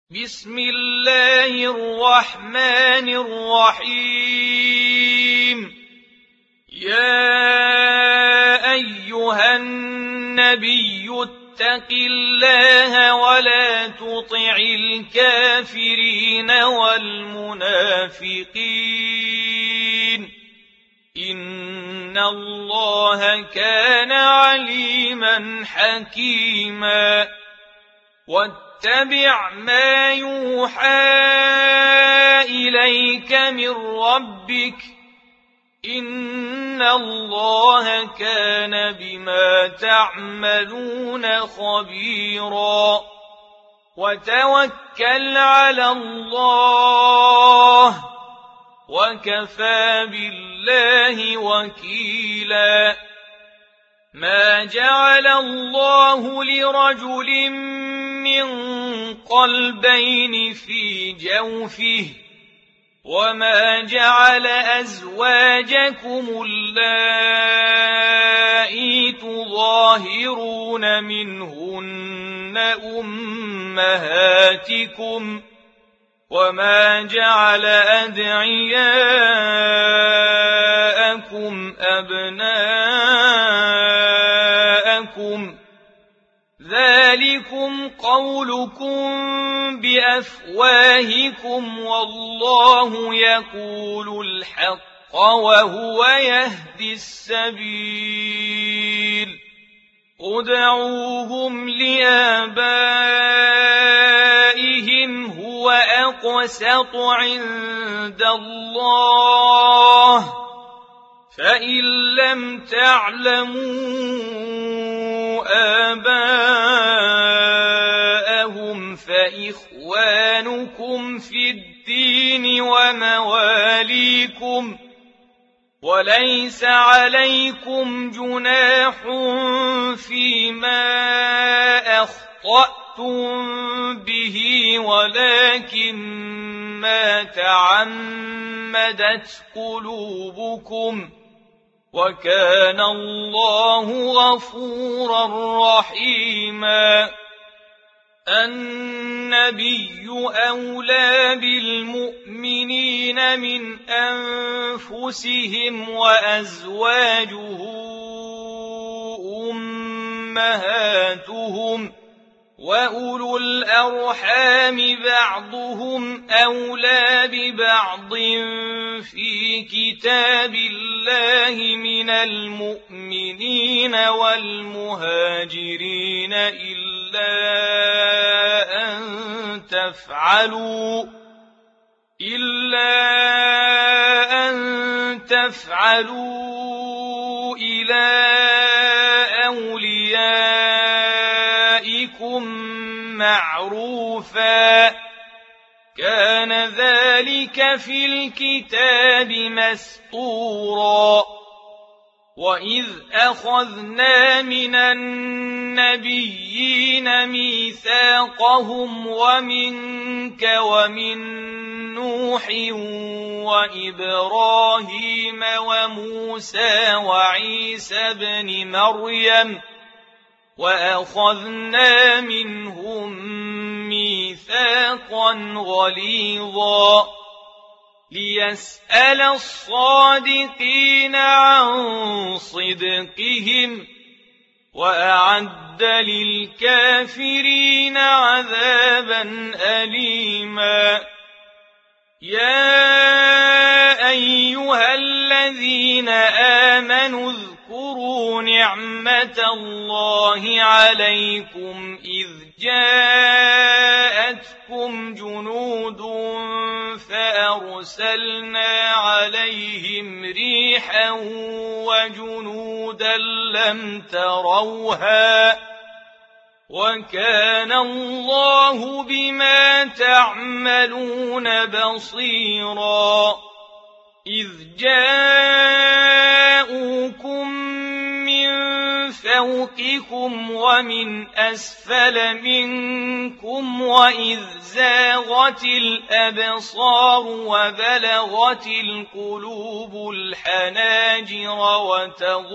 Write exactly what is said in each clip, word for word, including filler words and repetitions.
بسم الله الرحمن الرحيم. يا أيها النبي اتق الله ولا تطع الكافرين والمنافقين إن الله كان عليما حكيما. واتبع ما يوحى إليك من ربك إن الله كان بما تعملون خبيرا. وتوكل على الله وكفى بالله وكيلا. ما جعل الله لرجل من قلبين في جوفه وما جعل أزواجكم اللائي تظاهرون منهن أمهاتكم وما جعل أدعياءكم أبناءكم ذلكم قولكم بأفواهكم والله يقول الحق وهو يهدي السبيل. ادعوهم لآبائهم هو أقسط عند الله فإن لم تعلموا آباءهم فإخوانكم في الدين ومواليكم وليس عليكم جناح فيما أخطأتم به ولكن ما تعمدت قلوبكم وكان الله غفورا رحيما. النبي أولى بالمؤمنين من أنفسهم وأزواجه أمهاتهم وأولو الأرحام بعضهم أولى ببعض في كتاب الله من المؤمنين والمهاجرين إلا أن تفعلوا إلا أن تفعلوا إلى أوليائكم معروفا كان ذلك في الكتاب مسطورا. وإذ أخذنا من النبيين ميثاقهم ومنك ومن نوح وإبراهيم وموسى وعيسى بن مريم وأخذنا منهم ميثاقا غليظا ليسأل الصادقين عن صدقهم وأعد للكافرين عذابا أليما. يا أيها الذين آمنوا اذكروا نعمة الله عليكم إذ جاءتكم جنود فأرسلنا عليهم ريحا وجنودا لم تروها وكان الله بما تعملون بصيرا. إذ جاءوكم من فوقكم ومن أسفل منكم وإذ زاغت الأبصار وبلغت القلوب الحناجر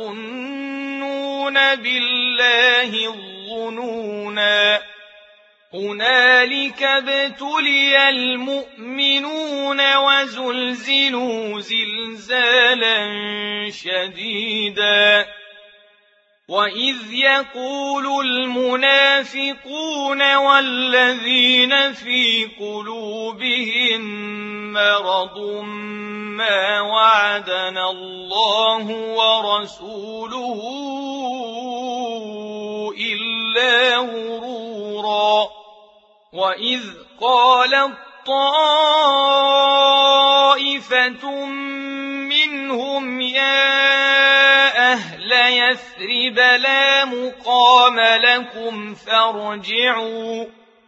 وتظنون بالله الظنونا هنالك ابتلي المؤمنون وزلزلوا زلزالا شديدا وإذ يقول المنافقون والذين في قلوبهم مرض ما وعدنا الله ورسوله إلا غرورا وإذ قالت طائفة منهم يا أهل يثرب لا مقام لكم فارجعوا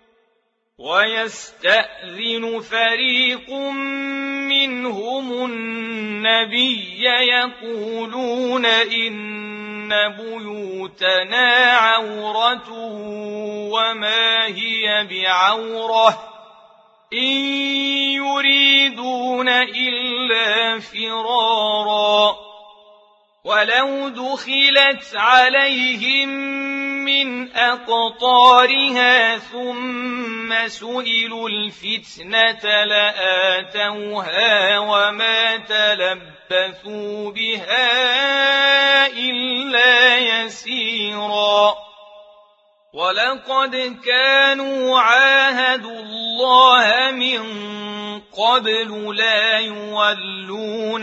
ويستأذن فريق منهم النبي يقولون إن بيوتنا عورة وما هي بعورة إن يريدون إلا فرارا ولو دخلت عليهم من أقطارها ثم سئلوا الفتنة لآتوها وما تلبثوا بها إلا يسيرا ولقد كانوا عاهدوا الله من قبل لا يولون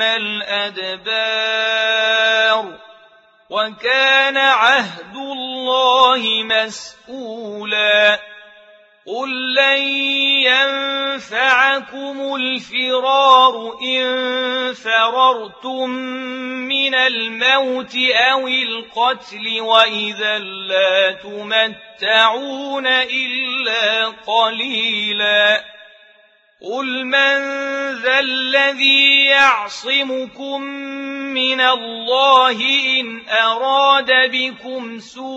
الأدبار وكان عهد الله مسؤولا قل لن ينفعكم الفرار إن فررتم من الموت أو القتل وإذا لا تمتعون إلا قليلا قل من ذا الذي يعصمكم من الله إن أراد بكم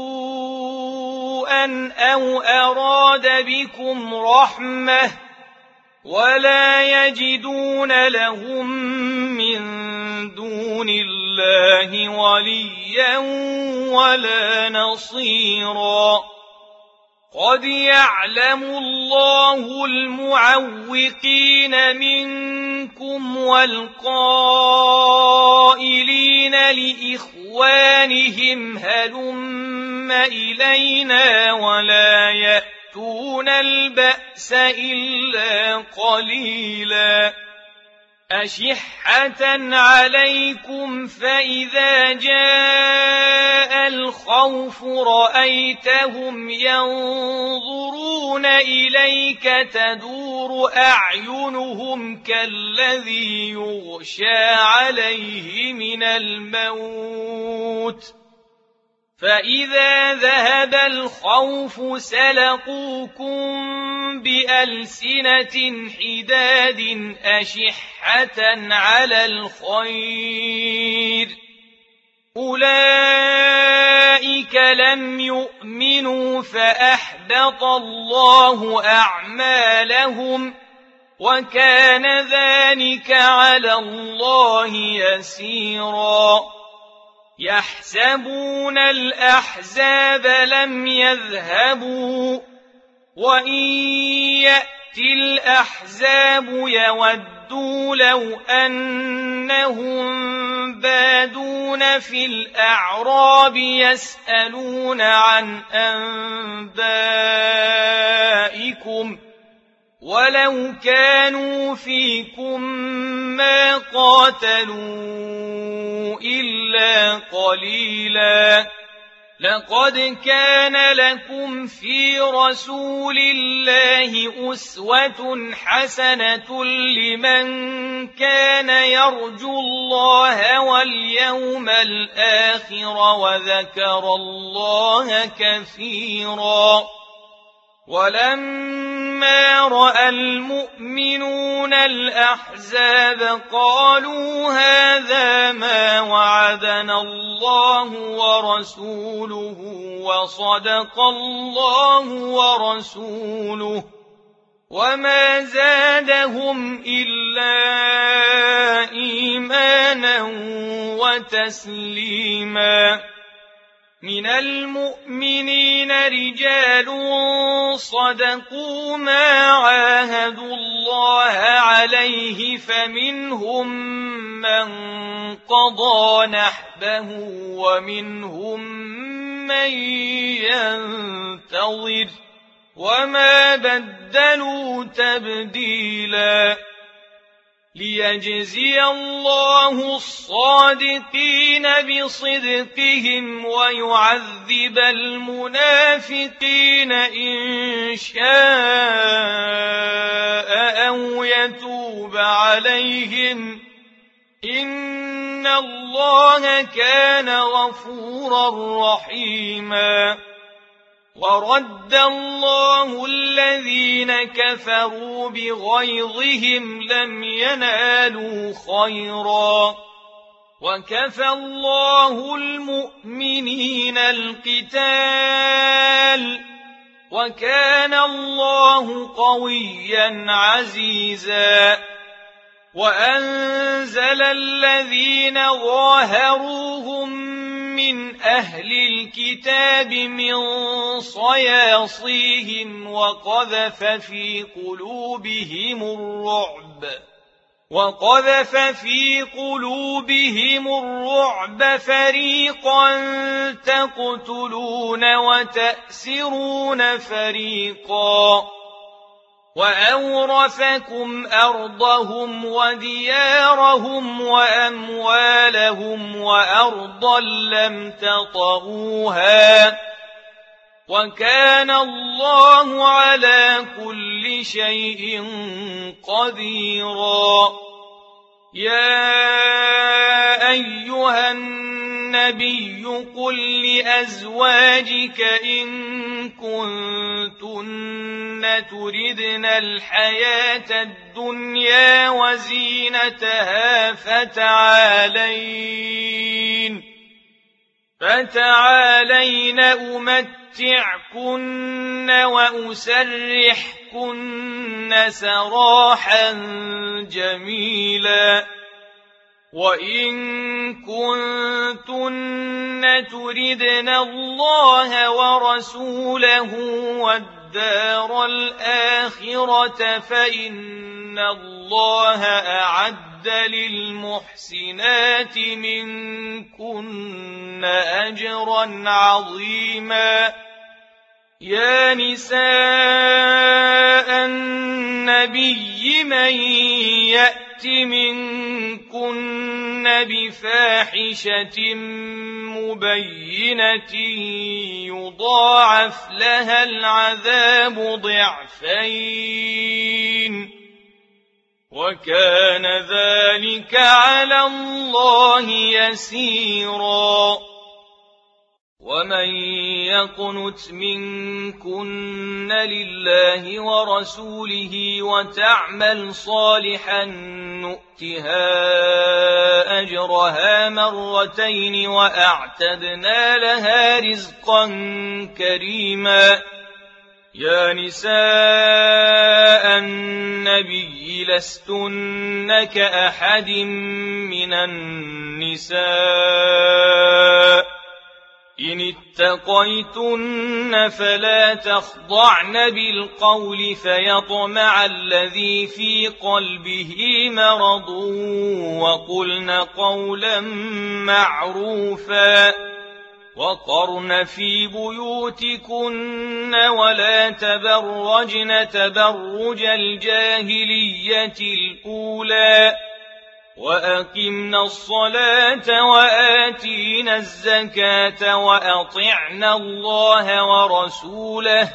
سوءا أو أراد بكم رحمة ولا يجدون لهم من دون الله وليا ولا نصيرا قد يعلم الله المعوقين منكم والقائلين لإخوانهم هلم إلينا ولا يأتون البأس إلا قليلا أشحة عليكم فإذا جاء الخوف رأيتهم ينظرون إليك تدور أعينهم كالذي يغشى عليه من الموت فإذا ذهب الخوف سلقوكم بألسنة حداد أشحة على الخير أولئك لم يؤمنوا فأحبط الله أعمالهم وكان ذلك على الله يسيرا يحسبون الأحزاب لم يذهبوا وإن يأتي الأحزاب يودوا لو أنهم بادون في الأعراب يسألون عن أنبائكم ولو كانوا فيكم ما قاتلوا إلا قليلا لقد كان لكم في رسول الله أسوة حسنة لمن كان يرجو الله واليوم الآخر وذكر الله كثيرا ولما رأى المؤمنون الأحزاب قالوا هذا ما وعدنا الله ورسوله وصدق الله ورسوله وما زادهم إلا إيمانا وتسليما من المؤمنين رجال صدقوا ما عاهدوا الله عليه فمنهم من قضى نحبه ومنهم من ينتظر وما بدلوا تبديلا ليجزي الله الصادقين بصدقهم ويعذب المنافقين إن شاء أو يتوب عليهم إن الله كان غفورا رحيما ورد الله الذين كفروا بغيظهم لم ينالوا خيرا وكفى الله المؤمنين القتال وكان الله قويا عزيزا وأنزل الذين ظاهروهم من أهل الكتاب من صياصيهم وقذف في قلوبهم الرعب وقذف في قلوبهم الرعب فريقا تقتلون وتأسرون فريقا وأورثكم أرضهم وديارهم وأموالهم وأرضا لم تطئوها وكان الله على كل شيء قديرا يا أيها النبي قل لأزواجك إن كنتن تردن الحياة الدنيا وزينتها فتعالين فتعالين أمتعكن وأسرحكن سراحا جميلا وإن كنتن تردن الله ورسوله والدار الآخرة فإن الله أعد للمحسنات منكن أجرا عظيما يا نساء النبي من يأت منكن بفاحشة مبينة يضاعف لها العذاب ضعفين وكان ذلك على الله يسيرا ومن يقنت منكن لله ورسوله وتعمل صالحا نؤتها أجرها مرتين وأعتدنا لها رزقا كريما يا نساء النبي لستن كأحد من النساء إن اتقيتن فلا تخضعن بالقول فيطمع الذي في قلبه مرض وقلن قولا معروفا وقرن في بيوتكن ولا تبرجن تبرج الجاهلية الأولى وأقمنا الصلاة وآتينا الزكاة وأطعنا الله ورسوله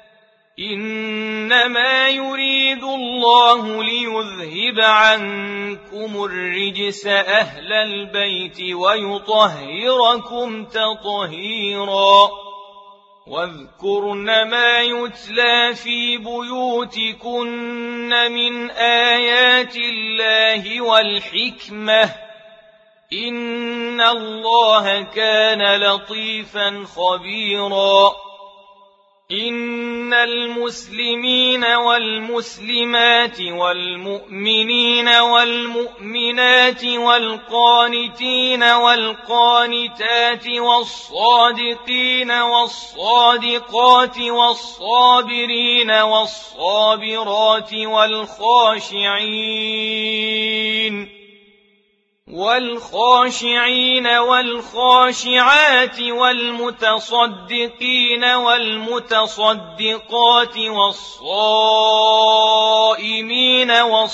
إنما يريد الله ليذهب عنكم الرجس أهل البيت ويطهركم تطهيرا واذكرن ما يتلى في بيوتكن من آيات الله والحكمة إن الله كان لطيفا خبيرا إن المسلمين والمسلمات والمؤمنين والمؤمنات والقانتين والقانتات والصادقين والصادقات والصابرين والصابرات والخاشعين والخاشعين والخاشعات والمتصدقين والمتصدقات والصائمين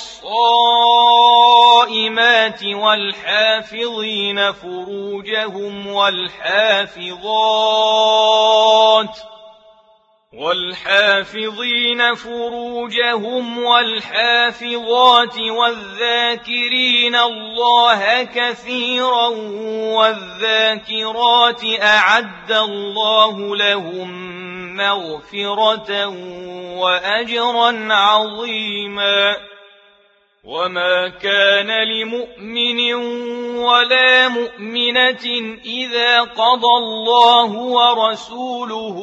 والصائمات والحافظين فروجهم والحافظات والحافظين فروجهم والحافظات والذاكرين الله كثيرا والذاكرات أعد الله لهم مغفرة وأجرا عظيما. وما كان لمؤمن ولا مؤمنة إذا قضى الله ورسوله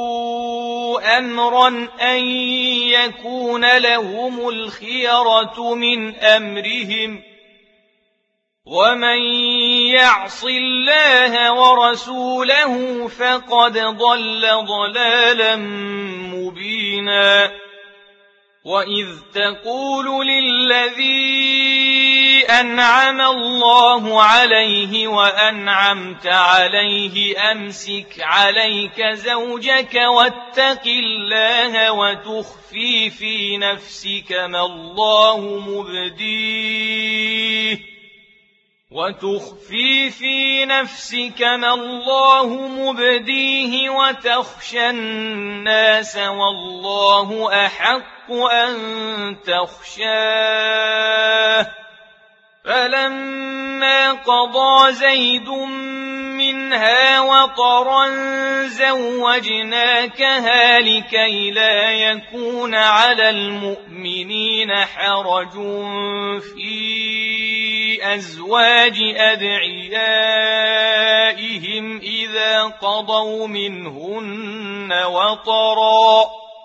أمرا أن يكون لهم الخيرة من أمرهم ومن يعص الله ورسوله فقد ضل ضلالا مبينا. وإذ تقول للذي أنعم الله عليه وأنعمت عليه أمسك عليك زوجك واتق الله وتخفي في نفسك ما الله مبديه وتخفي في نفسك ما الله مبديه وتخشى الناس والله أحق أن تخشاه. فلما قضى زيد منها وطرا زوجناكها لكي لا يكون على المؤمنين حرج في أزواج أدعيائهم إذا قضوا منهن وطرا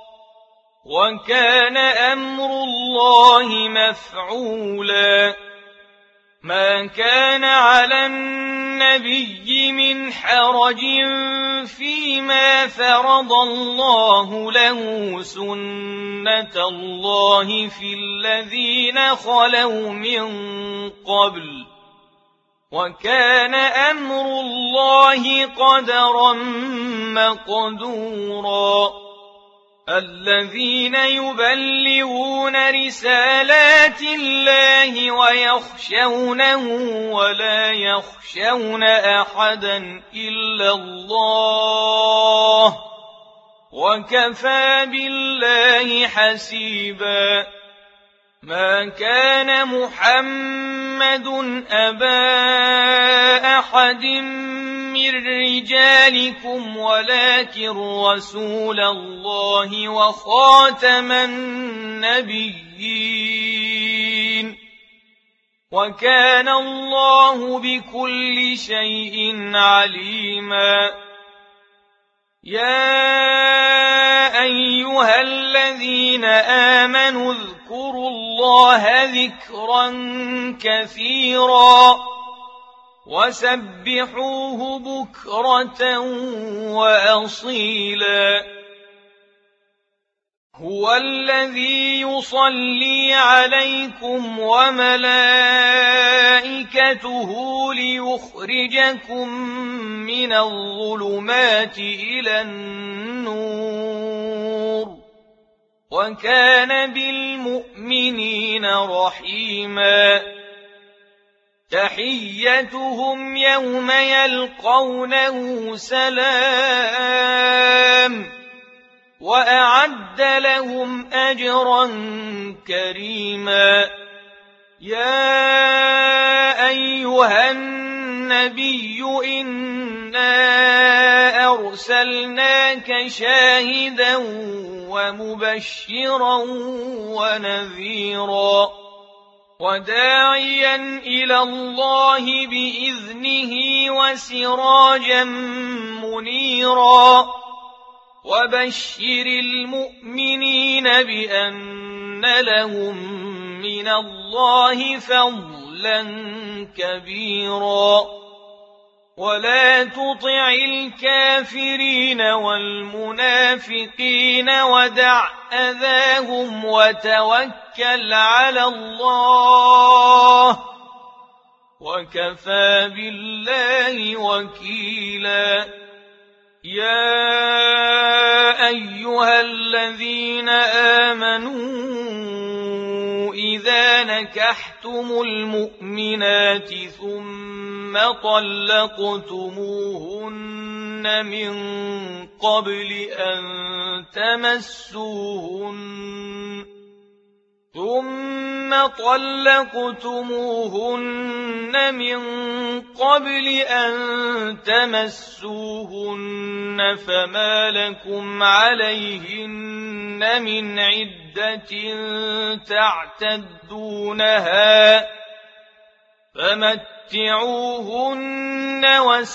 وكان أمر الله مفعولا. ما كان على النبي من حرج فيما فرض الله له سنة الله في الذين خلوا من قبل وكان أمر الله قدرا مقدورا. الذين يبلغون رسالات الله ويخشونه ولا يخشون أحدا إلا الله وكفى بالله حسيبا. ما كان محمد أبا أحد من رجالكم ولكن رسول الله وخاتم النبيين وكان الله بكل شيء عليما. يا أيها الذين آمنوا اذكروا الله ذكرا كثيرا وسبحوه بكرة وأصيلا. هو الذي يصلي عليكم وملائكته ليخرجكم من الظلمات إلى النور وكان بالمؤمنين رحيما. تحيتهم يوم يلقونه سلام وأعد لهم أجرا كريما. يا أيها النبي إنا أرسلناك شاهدا ومبشرا ونذيرا وداعيا إلى الله بإذنه وسراجا منيرا وبشر المؤمنين بأن لهم من الله فضلا كبيرا ولا تطع الكافرين والمنافقين ودع أذاهم وتوكل على الله وكفى بالله وكيلا يا أيها الذين آمنوا إذا نكحتم المؤمنات ثم طلقتموهن من قبل أن تمسوهن ثم طلقتموهن من قبل أن تمسوهن فما لكم عليهن من عدة تعتدونها فمتعوهن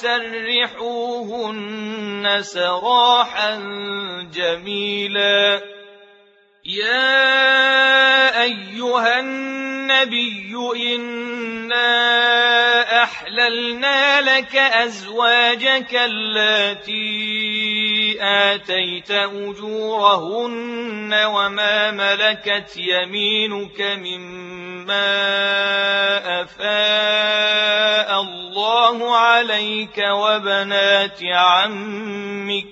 وسرحوهن سراحا جميلا يا أيها النبي إنا أحللنا لك أزواجك اللاتي آتيت أجورهن وما ملكت يمينك مما أفاء الله عليك وبنات عمك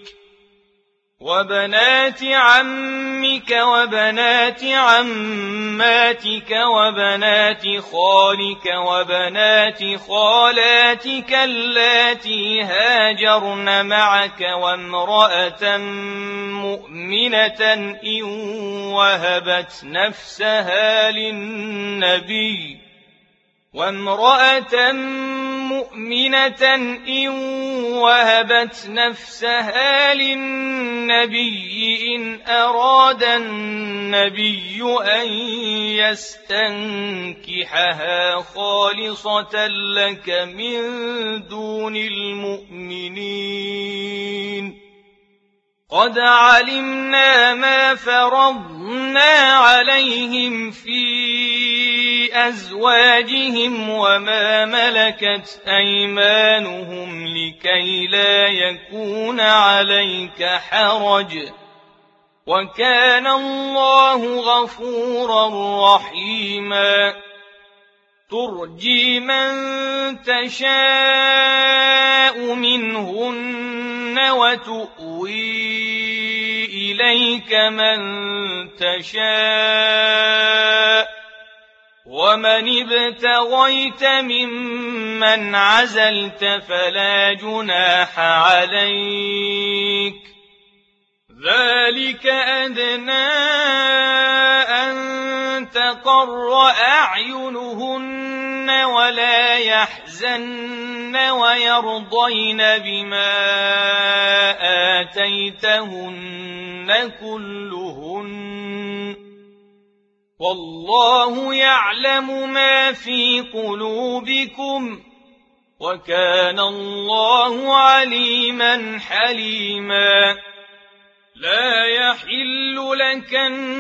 وبنات عمك وبنات عماتك وبنات خالك وبنات خالاتك اللاتي هاجرن معك وامرأة مؤمنة إن وهبت نفسها للنبي وامرأة مؤمنة إن وهبت نفسها للنبي إن أراد النبي أن يستنكحها خالصة لك من دون المؤمنين قد علمنا ما فرضنا عليهم في أزواجهم وما ملكت أيمانهم لكي لا يكون عليك حرج وكان الله غفورا رحيما ترجي من تشاء منهن وتؤوي إليك من تشاء ومن ابتغيت ممن عزلت فلا جناح عليك ذلك أدنى أن تقر أعينهن ولا يحزن ويرضين بما آتيتهن كلهن والله يعلم ما في قلوبكم وكان الله عليما حليما لا يحل لك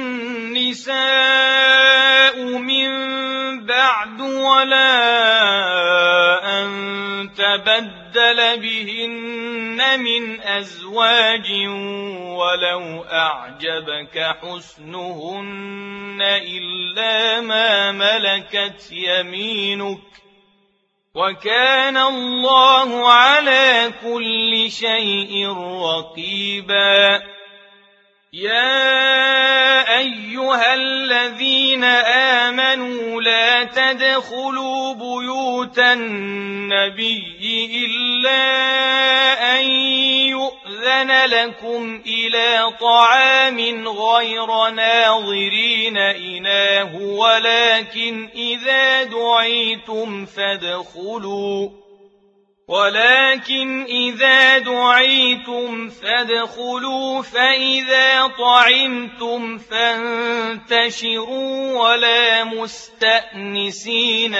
النساء من بعد ولا أن تبدل بهن من أزواج ولو أعجبك حسنهن إلا ما ملكت يمينك وكان الله على كل شيء رقيبا يا أيها الذين آمنوا لا تدخلوا بيوت النبي إلا أن يؤذن لكم إلى طعام غير ناظرين إناه ولكن إذا دعيتم فادخلوا ولكن إذا دعيتم فادخلوا فإذا طعمتم فانتشروا ولا مستأنسين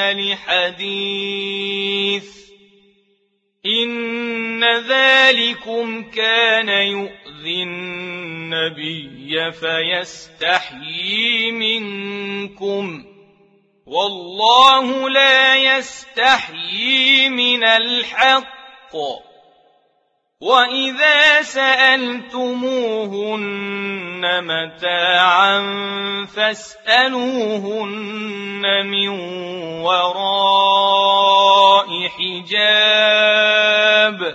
لحديث إن ذلكم كان يؤذي يؤذي النبي فيستحيي منكم والله لا يستحيي من الحق وإذا سألتموهن متاعا فاسألوهن من وراء حجاب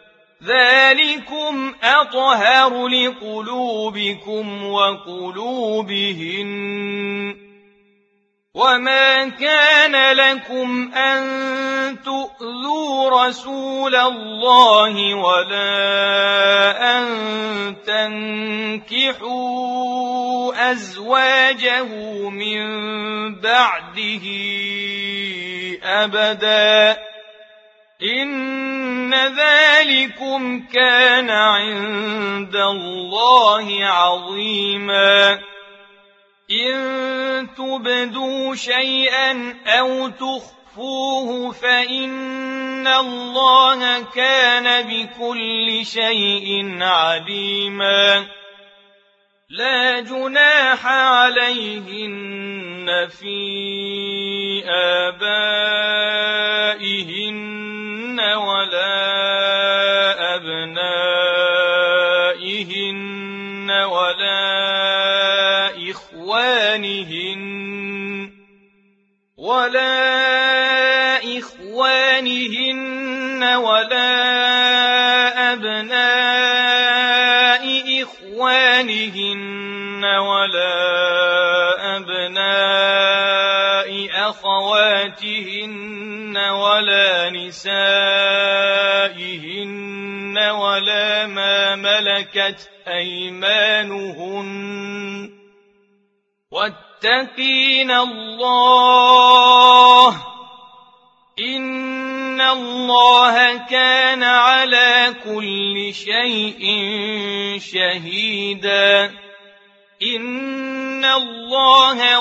ذلكم أطهر لقلوبكم وقلوبهن وما كان لكم أن تؤذوا رسول الله ولا أن تنكحوا أزواجه من بعده أبدا إن ذلكم كان عند الله عظيما إن تبدوا شيئا أو تخفوه فإن الله كان بكل شيء عليما لا جناح عليهن في آبائهن ولا أبنائهن ولا إخوانهن ولا إخوانهن ولا أبناء إخوانهن ولا أبناء أخواتهن ولا نسائهن ولا ما ملكت أيمانهن واتقين الله إن الله كان على كل شيء شهيدا إن الله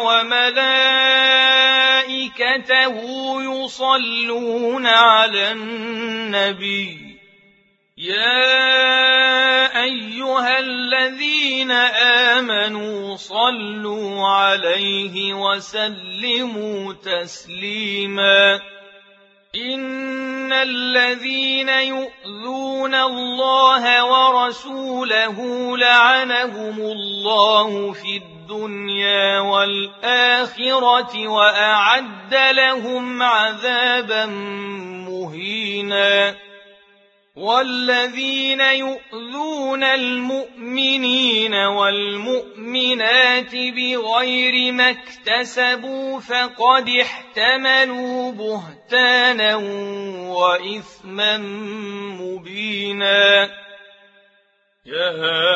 وملائكته يصلون على النبي يا أيها الذين آمنوا صلوا عليه وسلموا تسليما إن الذين يؤذون الله ورسوله لعنهم الله في الدنيا والآخرة وأعد لهم عذابا مهينا والذين يؤذون المؤمنين والمؤمنات بغير ما اكتسبوا فقد احتملوا بهتانا وإثما مبينا يا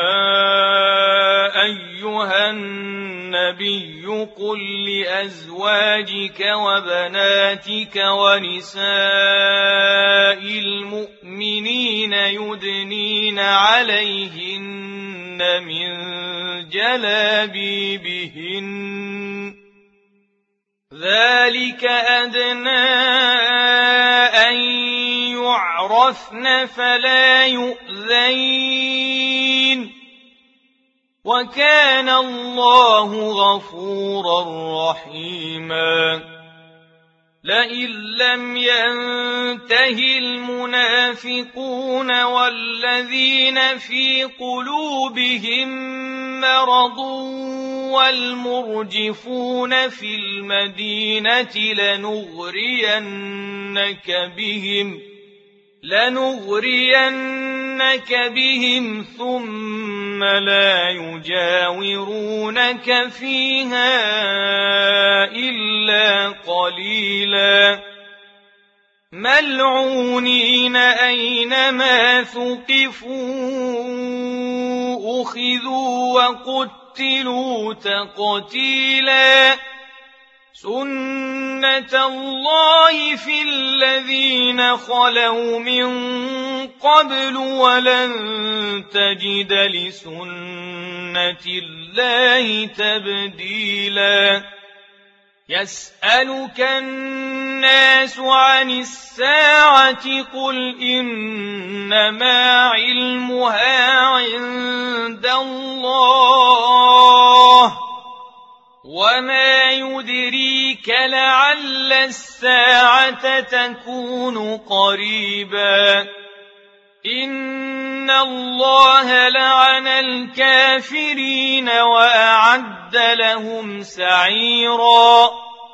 أيها النبي قل لأزواجك وبناتك ونساء المؤمنين يدنين عليهن من جلابيبهن ذلك أدنى أن يعرفن فلا يؤذين وكان الله غفورا رحيما لئن لم ينته المنافقون والذين في قلوبهم مرض والمرجفون في المدينة لنغرينك بهم لنغرينك بهم ثم لا يجاورونك فيها إلا قليلا ملعونين أينما ثقفوا أخذوا وقتلوا تقتيلا سنة الله في الذين خلوا من قبل ولن تجد لسنة الله تبديلا يسألك الناس عن الساعة قل إنما علمها عند الله وما يدريك لعل الساعة تكون قريبا إن الله لعن الكافرين وأعد لهم سعيرا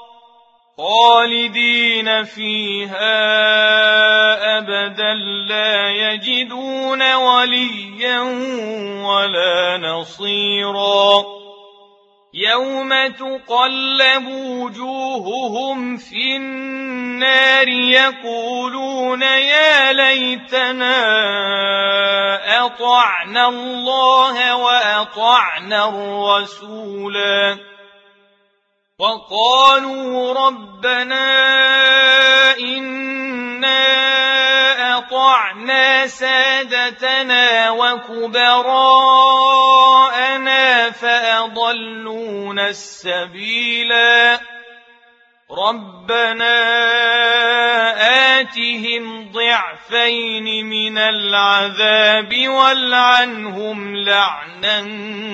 خالدين فيها أبدا لا يجدون وليا ولا نصيرا يوم تقلب وجوههم في النار يقولون يا ليتنا أطعنا الله وأطعنا الرسولا وقالوا ربنا إنا أطعنا سادتنا وكبراءنا فأضلونا السبيلا ربنا آتهم ضعفين من العذاب والعنهم لعنا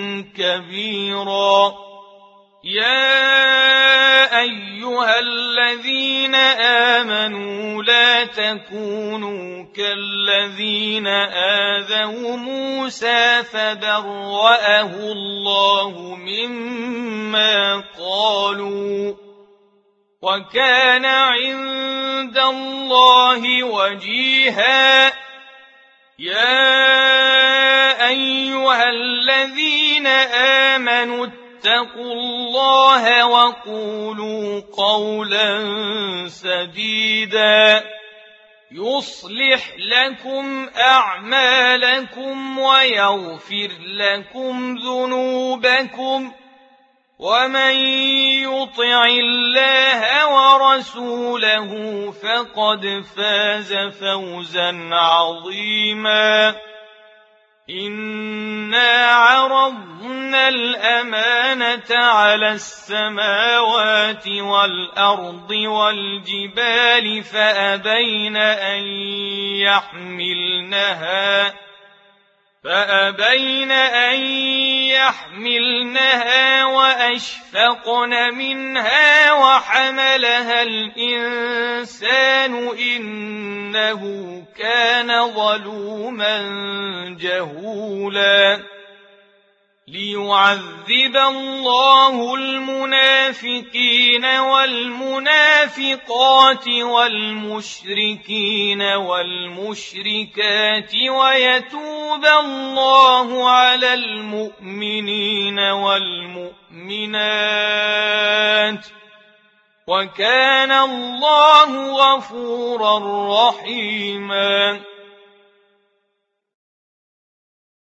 كبيرا يا أيها الذين آمنوا لا تكونوا كالذين آذوا موسى فبرأه الله مما قالوا وكان عند الله وجيها يا أيها الذين آمنوا اتقوا الله وقولوا قولا سديدا يصلح لكم أعمالكم ويغفر لكم ذنوبكم ومن يطع الله ورسوله فقد فاز فوزا عظيما إنا عرضنا الأمانة على السماوات والأرض والجبال فأبين أن يحملنها فأبين أن يحملنها وأشفقن منها وحملها الإنسان إنه كان ظلوما جهولا ليعذب الله المنافقين والمنافقات والمشركين والمشركات ويتوب الله على المؤمنين والمؤمنات وكان الله غفورا رحيما